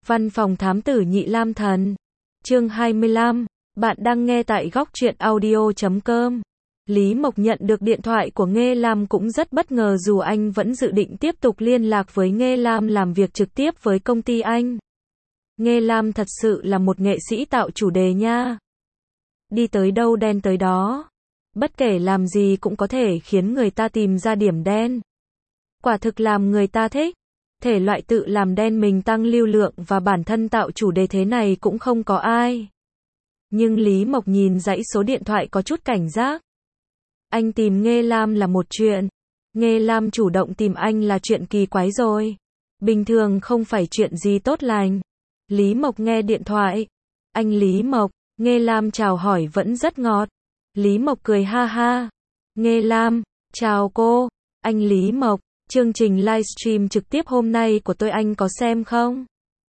Văn phòng thám tử Nhị Lam Thần. Chương 25. Bạn đang nghe tại góc truyện audio.com. Lý Mộc nhận được điện thoại của Nghê Lam cũng rất bất ngờ, dù anh vẫn dự định tiếp tục liên lạc với Nghê Lam làm việc trực tiếp với công ty anh. Nghê Lam thật sự là một nghệ sĩ tạo chủ đề nha. Đi tới đâu đen tới đó. Bất kể làm gì cũng có thể khiến người ta tìm ra điểm đen. Quả thực làm người ta thích. Thể loại tự làm đen mình tăng lưu lượng và bản thân tạo chủ đề thế này cũng không có ai. Nhưng Lý Mộc nhìn dãy số điện thoại có chút cảnh giác. Anh tìm Nghê Lam là một chuyện. Nghê Lam chủ động tìm anh là chuyện kỳ quái rồi. Bình thường không phải chuyện gì tốt lành. Lý Mộc nghe điện thoại. Anh Lý Mộc, Nghê Lam chào hỏi vẫn rất ngọt. Lý Mộc cười ha ha. Nghê Lam, chào cô. Anh Lý Mộc, chương trình livestream trực tiếp hôm nay của tôi anh có xem không?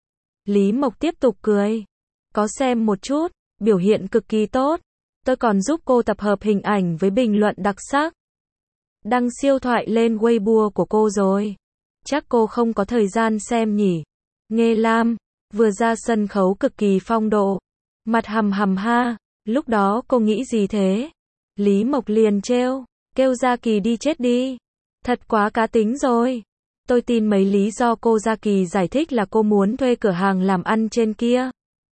Lý Mộc tiếp tục cười. Có xem một chút, biểu hiện cực kỳ tốt. Tôi còn giúp cô tập hợp hình ảnh với bình luận đặc sắc. Đăng siêu thoại lên Weibo của cô rồi. Chắc cô không có thời gian xem nhỉ? Nghê Lam, vừa ra sân khấu cực kỳ phong độ. Mặt hầm hầm ha, lúc đó cô nghĩ gì thế? Lý Mộc liền trêu, kêu Gia Kỳ đi chết đi. Thật quá cá tính rồi. Tôi tin mấy lý do cô Gia Kỳ giải thích là cô muốn thuê cửa hàng làm ăn trên kia.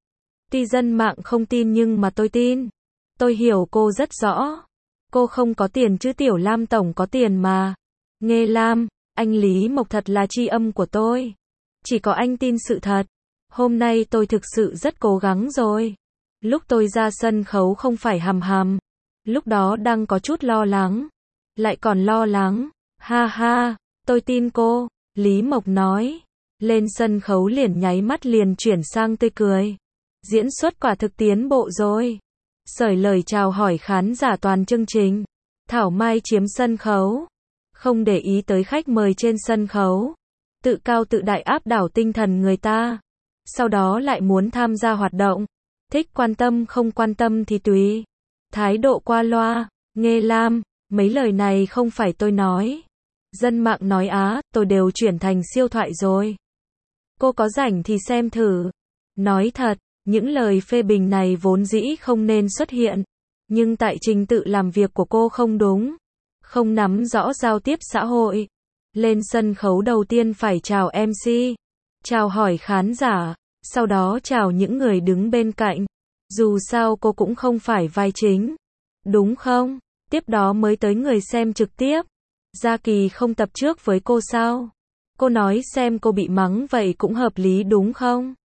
Tuy dân mạng không tin nhưng mà tôi tin. Tôi hiểu cô rất rõ. Cô không có tiền chứ Tiểu Lam tổng có tiền mà. Nghê Lam, anh Lý Mộc thật là tri âm của tôi. Chỉ có anh tin sự thật. Hôm nay tôi thực sự rất cố gắng rồi. Lúc tôi ra sân khấu không phải hầm hầm. Lúc đó đang có chút lo lắng. Lại còn lo lắng. Ha ha, tôi tin cô. Lý Mộc nói. Lên sân khấu liền nháy mắt liền chuyển sang tươi cười. Diễn xuất quả thực tiến bộ rồi. Sởi lời chào hỏi khán giả toàn chương trình. Thảo Mai chiếm sân khấu. Không để ý tới khách mời trên sân khấu. Tự cao tự đại áp đảo tinh thần người ta. Sau đó lại muốn tham gia hoạt động. Thích quan tâm không quan tâm thì tùy. Thái độ qua loa. Nghê Lam, mấy lời này không phải tôi nói. Dân mạng nói á, tôi đều chuyển thành siêu thoại rồi. Cô có rảnh thì xem thử. Nói thật, những lời phê bình này vốn dĩ không nên xuất hiện. Nhưng tại trình tự làm việc của cô không đúng. Không nắm rõ giao tiếp xã hội. Lên sân khấu đầu tiên phải chào MC. Chào hỏi khán giả. Sau đó chào những người đứng bên cạnh. Dù sao cô cũng không phải vai chính. Đúng không? Tiếp đó mới tới người xem trực tiếp. Gia Kỳ không tập trước với cô sao? Cô nói xem cô bị mắng vậy cũng hợp lý đúng không?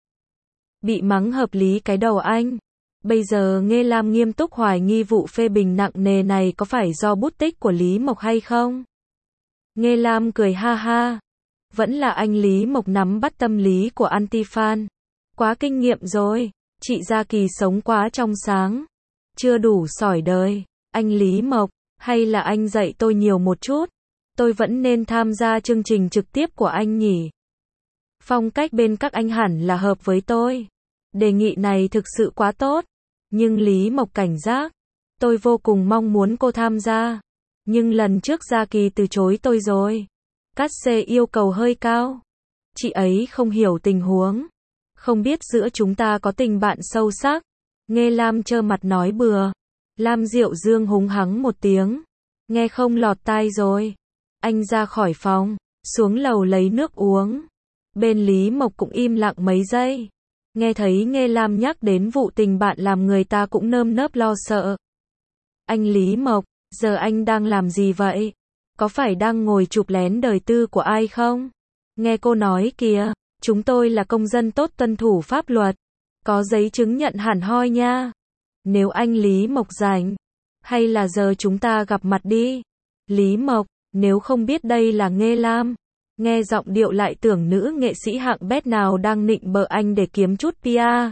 Bị mắng hợp lý cái đầu anh. Bây giờ Nghê Lam nghiêm túc hoài nghi vụ phê bình nặng nề này có phải do bút tích của Lý Mộc hay không? Nghê Lam cười ha ha. Vẫn là anh Lý Mộc nắm bắt tâm lý của anti-fan. Quá kinh nghiệm rồi. Chị Gia Kỳ sống quá trong sáng. Chưa đủ sỏi đời. Anh Lý Mộc, hay là anh dạy tôi nhiều một chút? Tôi vẫn nên tham gia chương trình trực tiếp của anh nhỉ? Phong cách bên các anh hẳn là hợp với tôi. Đề nghị này thực sự quá tốt. Nhưng Lý Mộc cảnh giác. Tôi vô cùng mong muốn cô tham gia. Nhưng lần trước Gia Kỳ từ chối tôi rồi. Cát xê yêu cầu hơi cao. Chị ấy không hiểu tình huống. Không biết giữa chúng ta có tình bạn sâu sắc. Nghê Lam trơ mặt nói bừa. Lam Diệu Dương húng hắng một tiếng. Nghe không lọt tai rồi. Anh ra khỏi phòng. Xuống lầu lấy nước uống. Bên Lý Mộc cũng im lặng mấy giây. Nghe thấy Nghê Lam nhắc đến vụ tình bạn làm người ta cũng nơm nớp lo sợ. Anh Lý Mộc, giờ anh đang làm gì vậy? Có phải đang ngồi chụp lén đời tư của ai không? Nghe cô nói kìa, chúng tôi là công dân tốt tuân thủ pháp luật. Có giấy chứng nhận hẳn hoi nha. Nếu anh Lý Mộc rảnh, hay là giờ chúng ta gặp mặt đi. Lý Mộc, nếu không biết đây là Nghê Lam. Nghe giọng điệu lại tưởng nữ nghệ sĩ hạng bét nào đang nịnh bợ anh để kiếm chút PR.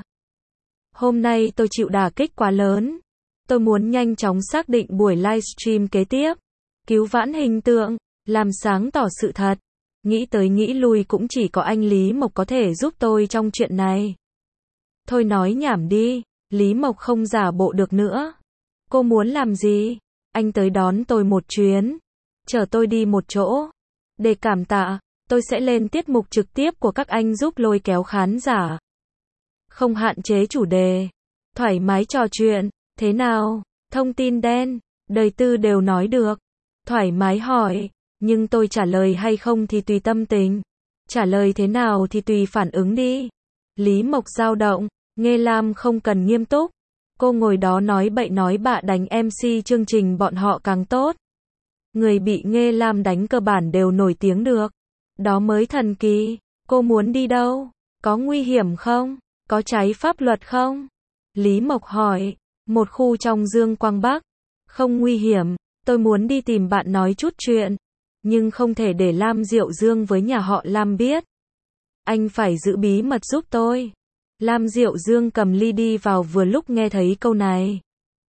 Hôm nay tôi chịu đả kích quá lớn. Tôi muốn nhanh chóng xác định buổi livestream kế tiếp. Cứu vãn hình tượng, làm sáng tỏ sự thật. Nghĩ tới nghĩ lui cũng chỉ có anh Lý Mộc có thể giúp tôi trong chuyện này. Thôi nói nhảm đi, Lý Mộc không giả bộ được nữa. Cô muốn làm gì? Anh tới đón tôi một chuyến. Chở tôi đi một chỗ. Để cảm tạ. Tôi sẽ lên tiết mục trực tiếp của các anh giúp lôi kéo khán giả. Không hạn chế chủ đề. Thoải mái trò chuyện. Thế nào? Thông tin đen, đời tư đều nói được. Thoải mái hỏi. Nhưng tôi trả lời hay không thì tùy tâm tình. Trả lời thế nào thì tùy phản ứng đi. Lý Mộc dao động. Nghê Lam không cần nghiêm túc. Cô ngồi đó nói bậy nói bạ đánh MC chương trình bọn họ càng tốt. Người bị Nghê Lam đánh cơ bản đều nổi tiếng được. Đó mới thần kỳ. Cô muốn đi đâu? Có nguy hiểm không? Có trái pháp luật không? Lý Mộc hỏi. Một khu trong Dương Quang Bắc. Không nguy hiểm. Tôi muốn đi tìm bạn nói chút chuyện. Nhưng không thể để Lam Diệu Dương với nhà họ Lam biết. Anh phải giữ bí mật giúp tôi. Lam Diệu Dương cầm ly đi vào vừa lúc nghe thấy câu này.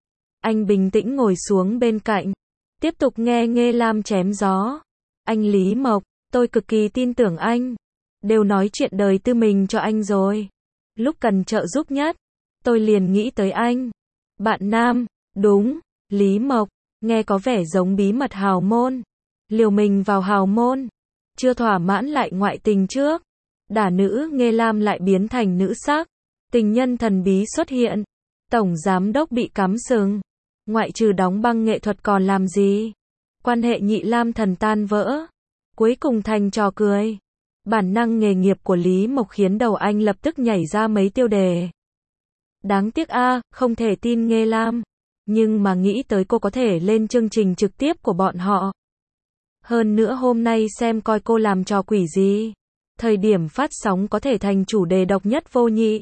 Anh bình tĩnh ngồi xuống bên cạnh. Tiếp tục nghe Nghê Lam chém gió. Anh Lý Mộc, tôi cực kỳ tin tưởng anh. Đều nói chuyện đời tư mình cho anh rồi. Lúc cần trợ giúp nhất, tôi liền nghĩ tới anh. Bạn nam, đúng, Lý Mộc, nghe có vẻ giống bí mật hào môn. Liều mình vào hào môn. Chưa thỏa mãn lại ngoại tình trước. Đả nữ Nghê Lam lại biến thành nữ sắc. Tình nhân thần bí xuất hiện. Tổng giám đốc bị cắm sừng. Ngoại trừ đóng băng nghệ thuật còn làm gì? Quan hệ Nhị Lam thần tan vỡ. Cuối cùng thành trò cười. Bản năng nghề nghiệp của Lý Mộc khiến đầu anh lập tức nhảy ra mấy tiêu đề. Đáng tiếc không thể tin Nghê Lam. Nhưng mà nghĩ tới cô có thể lên chương trình trực tiếp của bọn họ. Hơn nữa hôm nay xem coi cô làm trò quỷ gì. Thời điểm phát sóng có thể thành chủ đề độc nhất vô nhị.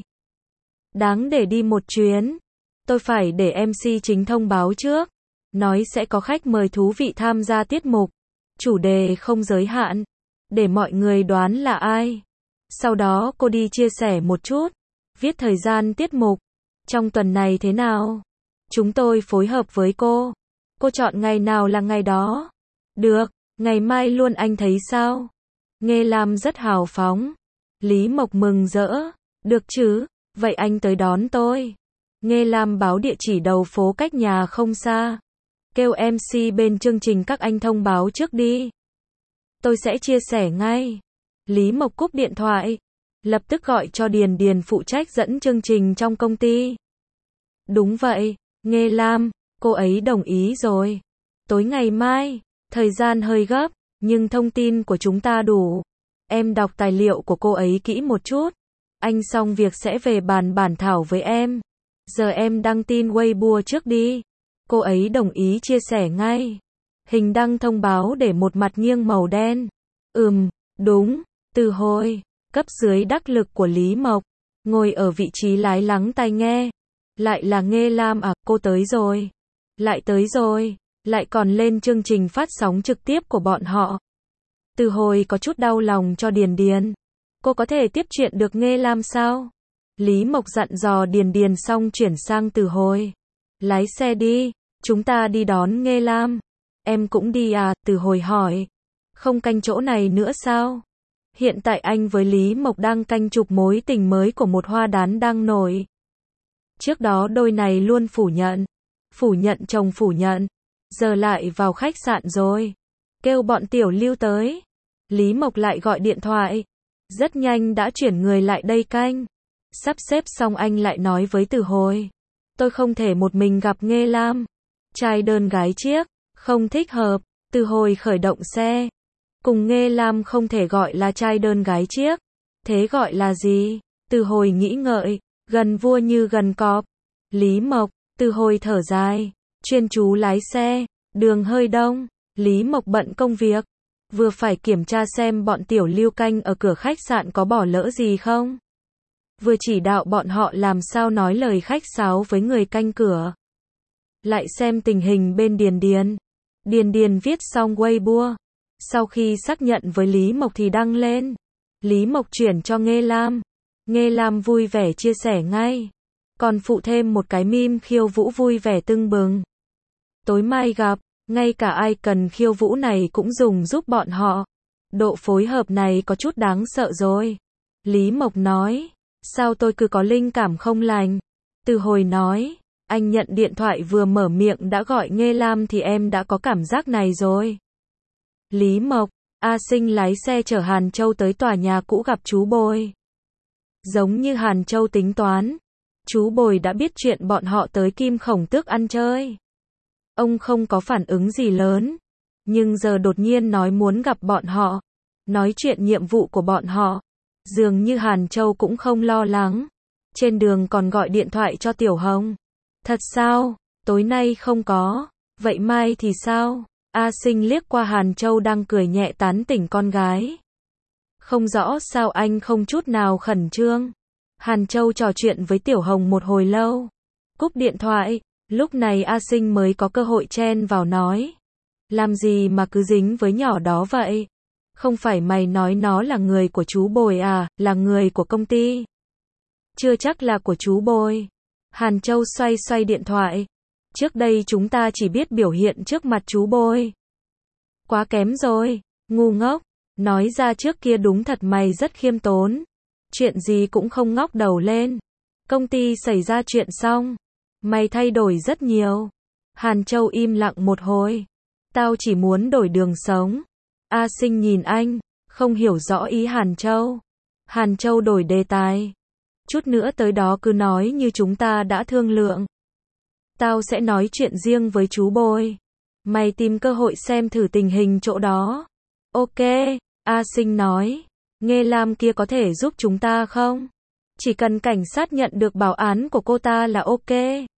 Đáng để đi một chuyến. Tôi phải để MC chính thông báo trước. Nói sẽ có khách mời thú vị tham gia tiết mục. Chủ đề không giới hạn. Để mọi người đoán là ai. Sau đó cô đi chia sẻ một chút. Viết thời gian tiết mục. Trong tuần này thế nào? Chúng tôi phối hợp với cô. Cô chọn ngày nào là ngày đó. Được, ngày mai luôn anh thấy sao? Nghê Lam rất hào phóng. Lý Mộc mừng rỡ. Được chứ, vậy anh tới đón tôi. Nghê Lam báo địa chỉ đầu phố cách nhà không xa. Kêu MC bên chương trình các anh thông báo trước đi. Tôi sẽ chia sẻ ngay. Lý Mộc cúp điện thoại. Lập tức gọi cho Điền Điền phụ trách dẫn chương trình trong công ty. Đúng vậy, Nghê Lam, cô ấy đồng ý rồi. Tối ngày mai, thời gian hơi gấp, nhưng thông tin của chúng ta đủ. Em đọc tài liệu của cô ấy kỹ một chút. Anh xong việc sẽ về bàn bản thảo với em. Giờ em đăng tin Weibo trước đi. Cô ấy đồng ý chia sẻ ngay. Hình đăng thông báo để một mặt nghiêng màu đen. Đúng, từ hồi, cấp dưới đắc lực của Lý Mộc. Ngồi ở vị trí lái lắng tai nghe. Lại là Nghê Lam cô tới rồi. Lại tới rồi, lại còn lên chương trình phát sóng trực tiếp của bọn họ. Từ hồi có chút đau lòng cho Điền Điền. Cô có thể tiếp chuyện được Nghê Lam sao? Lý Mộc dặn dò Điền Điền xong chuyển sang Từ hồi. Lái xe đi, chúng ta đi đón Nghê Lam. Em cũng đi Từ hồi hỏi. Không canh chỗ này nữa sao? Hiện tại anh với Lý Mộc đang canh chụp mối tình mới của một hoa đán đang nổi. Trước đó đôi này luôn phủ nhận chồng phủ nhận. Giờ lại vào khách sạn rồi. Kêu bọn Tiểu Lưu tới. Lý Mộc lại gọi điện thoại. Rất nhanh đã chuyển người lại đây canh. Sắp xếp xong anh lại nói với Từ hồi. Tôi không thể một mình gặp Nghê Lam. Trai đơn gái chiếc, không thích hợp. Từ hồi khởi động xe. Cùng Nghê Lam không thể gọi là trai đơn gái chiếc. Thế gọi là gì? Từ hồi nghĩ ngợi. Gần vua như gần cọp. Lý Mộc, Từ hồi thở dài. Chuyên chú lái xe. Đường hơi đông. Lý Mộc bận công việc. Vừa phải kiểm tra xem bọn Tiểu Lưu canh ở cửa khách sạn có bỏ lỡ gì không. Vừa chỉ đạo bọn họ làm sao nói lời khách sáo với người canh cửa. Lại xem tình hình bên Điền Điền. Điền Điền viết xong Weibo. Sau khi xác nhận với Lý Mộc thì đăng lên. Lý Mộc chuyển cho Nghê Lam. Nghê Lam vui vẻ chia sẻ ngay. Còn phụ thêm một cái meme khiêu vũ vui vẻ tưng bừng. Tối mai gặp, ngay cả ai cần khiêu vũ này cũng dùng giúp bọn họ. Độ phối hợp này có chút đáng sợ rồi. Lý Mộc nói. Sao tôi cứ có linh cảm không lành? Từ hồi nói. Anh nhận điện thoại vừa mở miệng đã gọi Nghê Lam thì em đã có cảm giác này rồi. Lý Mộc. A Sinh lái xe chở Hàn Châu tới tòa nhà cũ gặp chú Bồi. Giống như Hàn Châu tính toán, chú Bồi đã biết chuyện bọn họ tới Kim Khổng Tước ăn chơi. Ông không có phản ứng gì lớn, nhưng giờ đột nhiên nói muốn gặp bọn họ, nói chuyện nhiệm vụ của bọn họ. Dường như Hàn Châu cũng không lo lắng. Trên đường còn gọi điện thoại cho Tiểu Hồng. Thật sao? Tối nay không có. Vậy mai thì sao? A Sinh liếc qua Hàn Châu đang cười nhẹ tán tỉnh con gái. Không rõ sao anh không chút nào khẩn trương. Hàn Châu trò chuyện với Tiểu Hồng một hồi lâu. Cúp điện thoại, lúc này A Sinh mới có cơ hội chen vào nói. Làm gì mà cứ dính với nhỏ đó vậy? Không phải mày nói nó là người của chú Bồi à, là người của công ty. Chưa chắc là của chú Bồi. Hàn Châu xoay xoay điện thoại. Trước đây chúng ta chỉ biết biểu hiện trước mặt chú Bồi. Quá kém rồi, ngu ngốc. Nói ra trước kia đúng thật mày rất khiêm tốn. Chuyện gì cũng không ngóc đầu lên. Công ty xảy ra chuyện xong. Mày thay đổi rất nhiều. Hàn Châu im lặng một hồi. Tao chỉ muốn đổi đường sống. A Sinh nhìn anh, không hiểu rõ ý Hàn Châu. Hàn Châu đổi đề tài. Chút nữa tới đó cứ nói như chúng ta đã thương lượng. Tao sẽ nói chuyện riêng với chú Bồi. Mày tìm cơ hội xem thử tình hình chỗ đó. Ok, A Sinh nói. Nghê Lam kia có thể giúp chúng ta không? Chỉ cần cảnh sát nhận được báo án của cô ta là ok.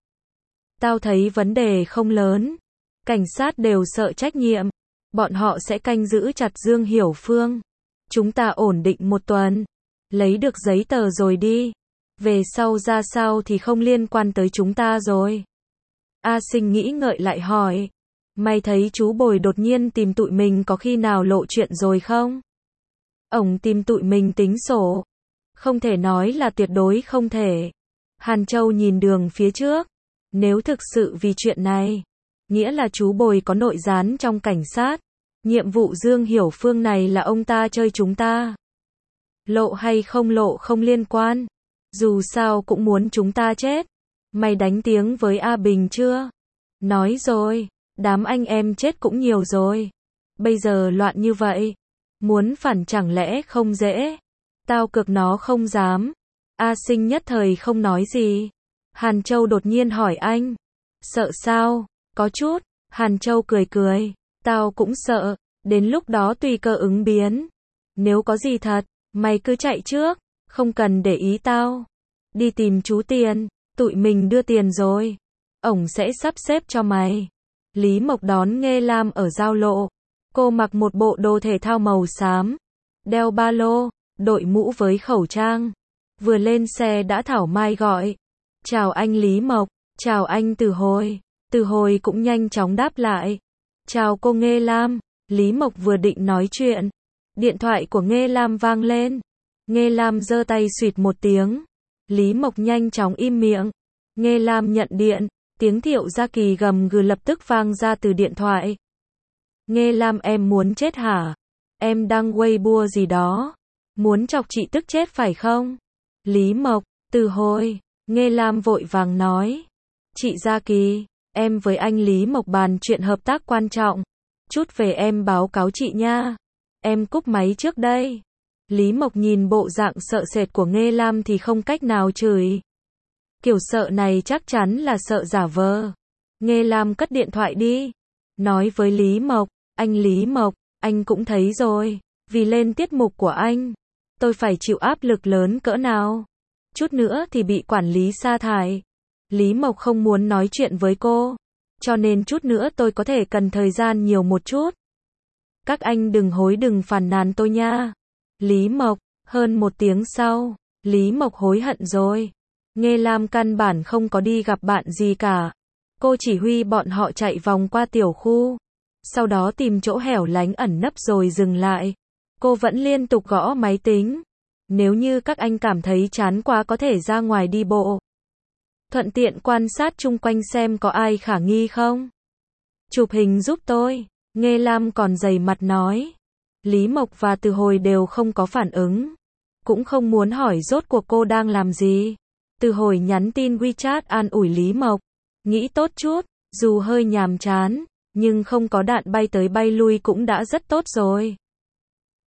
Tao thấy vấn đề không lớn. Cảnh sát đều sợ trách nhiệm. Bọn họ sẽ canh giữ chặt Dương Hiểu Phương. Chúng ta ổn định một tuần. Lấy được giấy tờ rồi đi. Về sau ra sao thì không liên quan tới chúng ta rồi. A Sinh nghĩ ngợi lại hỏi. Mày thấy chú Bồi đột nhiên tìm tụi mình có khi nào lộ chuyện rồi không? Ổng tìm tụi mình tính sổ. Không thể nói là tuyệt đối không thể. Hàn Châu nhìn đường phía trước. Nếu thực sự vì chuyện này, nghĩa là chú Bồi có nội gián trong cảnh sát. Nhiệm vụ Dương Hiểu Phương này là ông ta chơi chúng ta. Lộ hay không lộ không liên quan. Dù sao cũng muốn chúng ta chết. Mày đánh tiếng với A Bình chưa? Nói rồi, đám anh em chết cũng nhiều rồi. Bây giờ loạn như vậy. Muốn phản chẳng lẽ không dễ? Tao cực nó không dám. A Sinh nhất thời không nói gì. Hàn Châu đột nhiên hỏi anh. Sợ sao? Có chút. Hàn Châu cười cười. Tao cũng sợ. Đến lúc đó tùy cơ ứng biến. Nếu có gì thật, mày cứ chạy trước. Không cần để ý tao. Đi tìm chú Tiền. Tụi mình đưa tiền rồi. Ổng sẽ sắp xếp cho mày. Lý Mộc đón Nghê Lam ở giao lộ. Cô mặc một bộ đồ thể thao màu xám. Đeo ba lô, đội mũ với khẩu trang. Vừa lên xe đã thảo mai gọi. Chào anh Lý Mộc. Chào anh Từ Hồi. Từ Hồi cũng nhanh chóng đáp lại. Chào cô Nghê Lam. Lý Mộc vừa định nói chuyện. Điện thoại của Nghê Lam vang lên. Nghê Lam giơ tay xuyệt một tiếng. Lý Mộc nhanh chóng im miệng. Nghê Lam nhận điện. Tiếng Thiệu Gia Kỳ gầm gừ lập tức vang ra từ điện thoại. Nghê Lam em muốn chết hả? Em đăng Weibo gì đó. Muốn chọc chị tức chết phải không? Lý Mộc, Từ Hồi. Nghê Lam vội vàng nói. Chị Gia Kỳ, em với anh Lý Mộc bàn chuyện hợp tác quan trọng. Chút về em báo cáo chị nha. Em cúp máy trước đây. Lý Mộc nhìn bộ dạng sợ sệt của Nghê Lam thì không cách nào chửi. Kiểu sợ này chắc chắn là sợ giả vờ. Nghê Lam cất điện thoại đi. Nói với Lý Mộc, anh Lý Mộc, anh cũng thấy rồi. Vì lên tiết mục của anh, tôi phải chịu áp lực lớn cỡ nào. Chút nữa thì bị quản lý sa thải. Lý Mộc không muốn nói chuyện với cô. Cho nên chút nữa tôi có thể cần thời gian nhiều một chút. Các anh đừng hối đừng phàn nàn tôi nha. Lý Mộc, hơn một tiếng sau, Lý Mộc hối hận rồi. Nghê Lam căn bản không có đi gặp bạn gì cả. Cô chỉ huy bọn họ chạy vòng qua tiểu khu. Sau đó tìm chỗ hẻo lánh ẩn nấp rồi dừng lại. Cô vẫn liên tục gõ máy tính. Nếu như các anh cảm thấy chán quá có thể ra ngoài đi bộ. Thuận tiện quan sát chung quanh xem có ai khả nghi không. Chụp hình giúp tôi. Nghê Lam còn dày mặt nói. Lý Mộc và Từ Hồi đều không có phản ứng. Cũng không muốn hỏi rốt cuộc cô đang làm gì. Từ Hồi nhắn tin WeChat an ủi Lý Mộc. Nghĩ tốt chút, dù hơi nhàm chán, nhưng không có đạn bay tới bay lui cũng đã rất tốt rồi.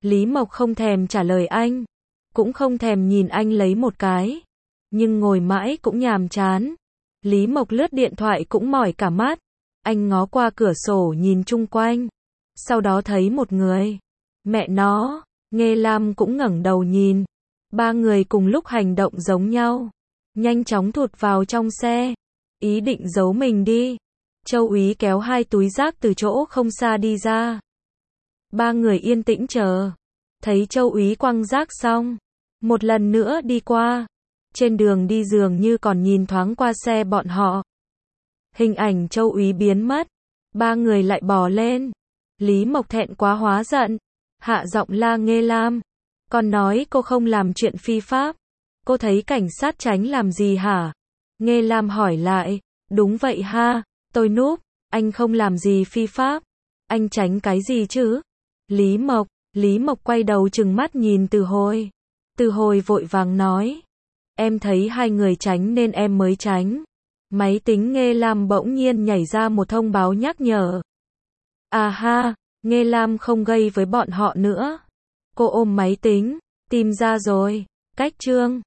Lý Mộc không thèm trả lời anh, cũng không thèm nhìn anh lấy một cái, nhưng ngồi mãi cũng nhàm chán. Lý Mộc lướt điện thoại cũng mỏi cả mắt, anh ngó qua cửa sổ nhìn chung quanh, sau đó thấy một người. Mẹ nó, Nghê Lam cũng ngẩng đầu nhìn, ba người cùng lúc hành động giống nhau, nhanh chóng thụt vào trong xe, ý định giấu mình đi. Châu Úy kéo hai túi rác từ chỗ không xa đi ra. Ba người yên tĩnh chờ, thấy Châu Úy quăng rác xong, một lần nữa đi qua. Trên đường đi dường như còn nhìn thoáng qua xe bọn họ. Hình ảnh Châu Úy biến mất, ba người lại bò lên. Lý Mộc thẹn quá hóa giận, hạ giọng la Nghê Lam. Còn nói cô không làm chuyện phi pháp. Cô thấy cảnh sát tránh làm gì hả? Nghê Lam hỏi lại. Đúng vậy ha, tôi núp, anh không làm gì phi pháp. Anh tránh cái gì chứ? Lý Mộc quay đầu trừng mắt nhìn Từ Hồi. Từ Hồi vội vàng nói. Em thấy hai người tránh nên em mới tránh. Máy tính Nghê Lam bỗng nhiên nhảy ra một thông báo nhắc nhở. À ha, Nghê Lam không gây với bọn họ nữa. Cô ôm máy tính, tìm ra rồi, cách chương.